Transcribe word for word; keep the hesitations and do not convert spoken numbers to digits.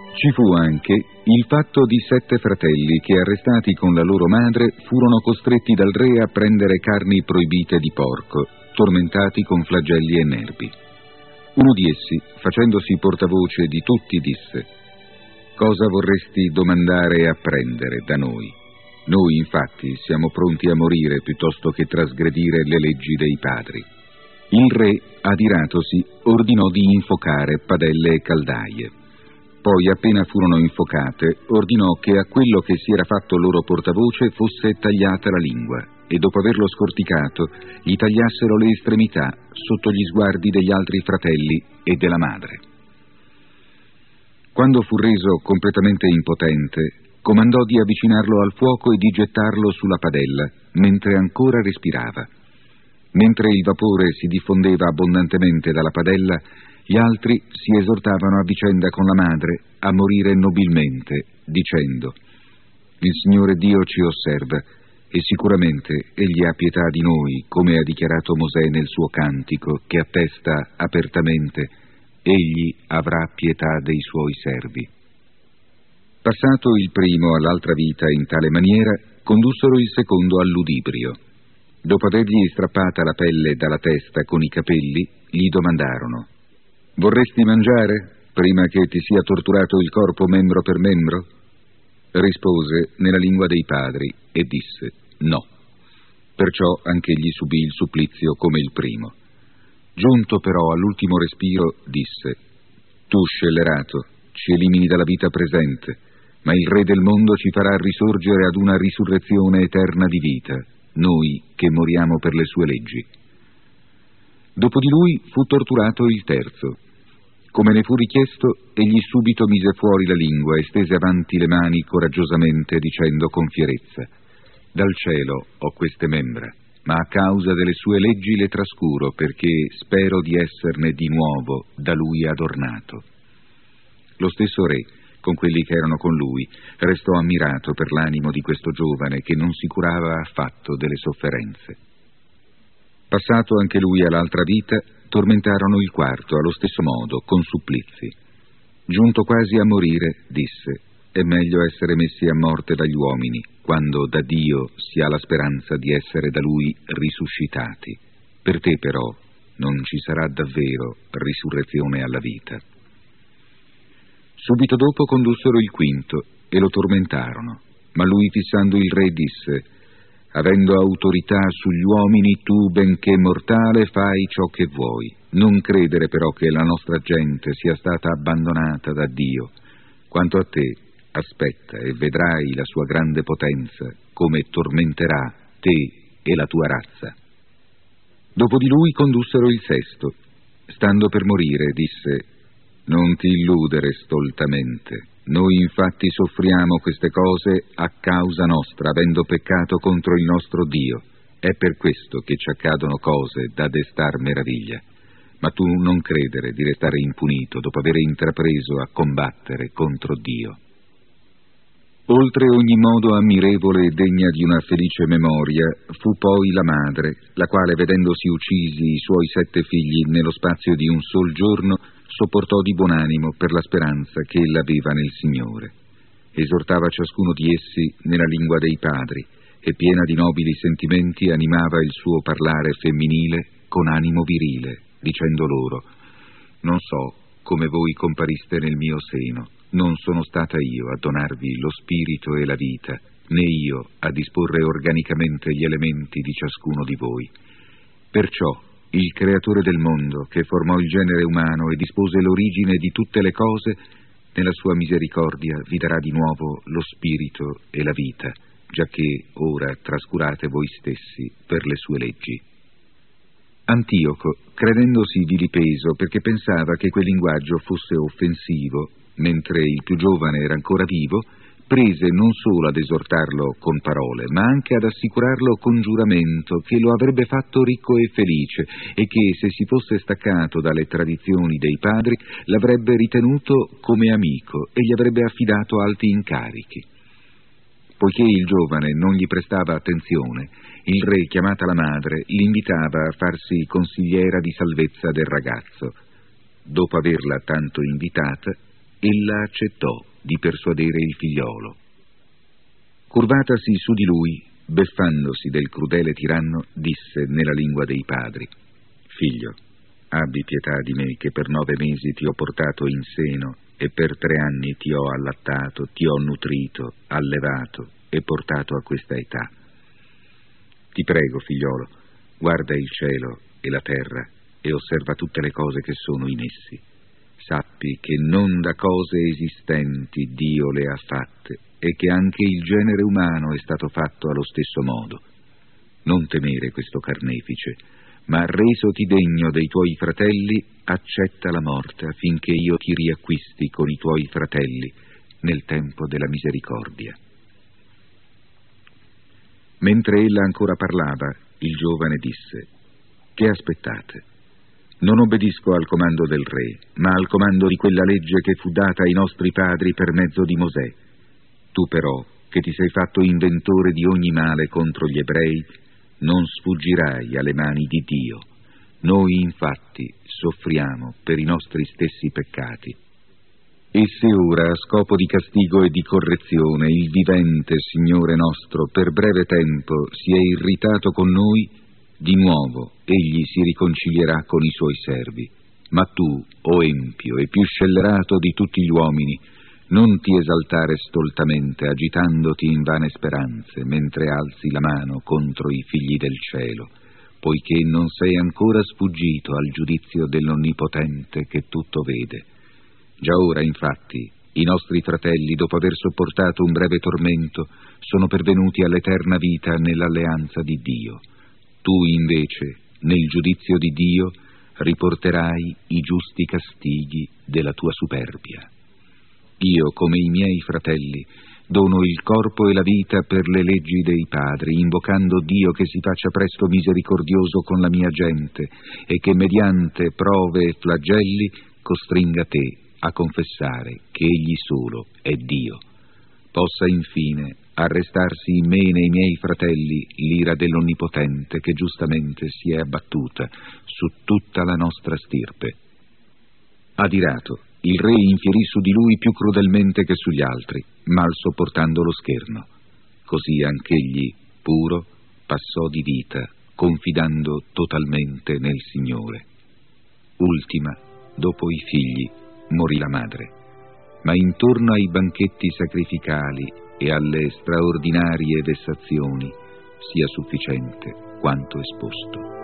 Ci fu anche il fatto di sette fratelli che, arrestati con la loro madre, furono costretti dal re a prendere carni proibite di porco, tormentati con flagelli e nervi. Uno di essi, facendosi portavoce di tutti, disse: «Cosa vorresti domandare e apprendere da noi? Noi, infatti, siamo pronti a morire piuttosto che trasgredire le leggi dei padri». Il re, adiratosi, ordinò di infocare padelle e caldaie. Poi, appena furono infocate, ordinò che a quello che si era fatto loro portavoce fosse tagliata la lingua, e dopo averlo scorticato, gli tagliassero le estremità sotto gli sguardi degli altri fratelli e della madre. Quando fu reso completamente impotente, comandò di avvicinarlo al fuoco e di gettarlo sulla padella, mentre ancora respirava. Mentre il vapore si diffondeva abbondantemente dalla padella, gli altri si esortavano a vicenda con la madre a morire nobilmente, dicendo: «Il Signore Dio ci osserva, e sicuramente Egli ha pietà di noi, come ha dichiarato Mosè nel suo cantico, che attesta apertamente: Egli avrà pietà dei suoi servi». Passato il primo all'altra vita in tale maniera, condussero il secondo al ludibrio. Dopo avergli strappata la pelle dalla testa con i capelli, gli domandarono: «Vorresti mangiare, prima che ti sia torturato il corpo membro per membro?» Rispose nella lingua dei padri e disse: «No». Perciò anch'egli subì il supplizio come il primo. Giunto però all'ultimo respiro, disse: «Tu, scellerato, ci elimini dalla vita presente, ma il Re del mondo ci farà risorgere ad una risurrezione eterna di vita, noi che moriamo per le sue leggi». Dopo di lui fu torturato il terzo. Come ne fu richiesto, egli subito mise fuori la lingua e stese avanti le mani coraggiosamente, dicendo con fierezza: «Dal cielo ho queste membra, ma a causa delle sue leggi le trascuro, perché spero di esserne di nuovo da lui adornato». Lo stesso re, con quelli che erano con lui, restò ammirato per l'animo di questo giovane che non si curava affatto delle sofferenze. Passato anche lui all'altra vita, tormentarono il quarto allo stesso modo, con supplizi. Giunto quasi a morire, disse: «È meglio essere messi a morte dagli uomini, quando da Dio si ha la speranza di essere da Lui risuscitati. Per te però non ci sarà davvero risurrezione alla vita». Subito dopo condussero il quinto e lo tormentarono, ma lui, fissando il re, disse: «Avendo autorità sugli uomini, tu, benché mortale, fai ciò che vuoi. Non credere però che la nostra gente sia stata abbandonata da Dio. Quanto a te, aspetta e vedrai la sua grande potenza, come tormenterà te e la tua razza». Dopo di lui condussero il sesto. Stando per morire, disse: «Non ti illudere stoltamente. Noi infatti soffriamo queste cose a causa nostra, avendo peccato contro il nostro Dio. È per questo che ci accadono cose da destar meraviglia. Ma tu non credere di restare impunito dopo aver intrapreso a combattere contro Dio». Oltre ogni modo ammirevole e degna di una felice memoria fu poi la madre, la quale, vedendosi uccisi i suoi sette figli nello spazio di un sol giorno, sopportò di buon animo per la speranza che ella aveva nel Signore. Esortava ciascuno di essi nella lingua dei padri e, piena di nobili sentimenti, animava il suo parlare femminile con animo virile, dicendo loro: «Non so come voi compariste nel mio seno. Non sono stata io a donarvi lo spirito e la vita, né io a disporre organicamente gli elementi di ciascuno di voi. Perciò il Creatore del mondo, che formò il genere umano e dispose l'origine di tutte le cose, nella sua misericordia vi darà di nuovo lo spirito e la vita, giacché ora trascurate voi stessi per le sue leggi». Antioco, credendosi vilipeso perché pensava che quel linguaggio fosse offensivo, mentre il più giovane era ancora vivo, prese non solo ad esortarlo con parole, ma anche ad assicurarlo con giuramento che lo avrebbe fatto ricco e felice e che, se si fosse staccato dalle tradizioni dei padri, l'avrebbe ritenuto come amico e gli avrebbe affidato alti incarichi. Poiché il giovane non gli prestava attenzione, il re, chiamata la madre, l'invitava a farsi consigliera di salvezza del ragazzo. Dopo averla tanto invitata, ella accettò di persuadere il figliolo. Curvatasi su di lui, beffandosi del crudele tiranno, disse nella lingua dei padri: «Figlio, abbi pietà di me che per nove mesi ti ho portato in seno e per tre anni ti ho allattato, ti ho nutrito, allevato e portato a questa età. Ti prego, figliolo, guarda il cielo e la terra e osserva tutte le cose che sono in essi. Sappi che non da cose esistenti Dio le ha fatte e che anche il genere umano è stato fatto allo stesso modo. Non temere questo carnefice, ma resoti degno dei tuoi fratelli, accetta la morte affinché io ti riacquisti con i tuoi fratelli nel tempo della misericordia». Mentre ella ancora parlava, il giovane disse: «Che aspettate? Non obbedisco al comando del re, ma al comando di quella legge che fu data ai nostri padri per mezzo di Mosè. Tu però, che ti sei fatto inventore di ogni male contro gli ebrei, non sfuggirai alle mani di Dio. Noi infatti soffriamo per i nostri stessi peccati. E se ora, a scopo di castigo e di correzione, il vivente Signore nostro per breve tempo si è irritato con noi, di nuovo egli si riconcilierà con i suoi servi. Ma tu, o empio e più scellerato di tutti gli uomini, non ti esaltare stoltamente agitandoti in vane speranze, mentre alzi la mano contro i figli del cielo, poiché non sei ancora sfuggito al giudizio dell'Onnipotente che tutto vede. Già ora, infatti, i nostri fratelli, dopo aver sopportato un breve tormento, sono pervenuti all'eterna vita nell'alleanza di Dio. Tu, invece, nel giudizio di Dio, riporterai i giusti castighi della tua superbia. Io, come i miei fratelli, dono il corpo e la vita per le leggi dei padri, invocando Dio che si faccia presto misericordioso con la mia gente e che mediante prove e flagelli costringa te a confessare che Egli solo è Dio. Possa infine arrestarsi in me e nei miei fratelli l'ira dell'Onnipotente che giustamente si è abbattuta su tutta la nostra stirpe». Adirato, il re infierì su di lui più crudelmente che sugli altri, mal sopportando lo scherno. Così anch'egli, puro, passò di vita, confidando totalmente nel Signore. Ultima, dopo i figli, morì la madre, ma intorno ai banchetti sacrificali e alle straordinarie vessazioni sia sufficiente quanto esposto.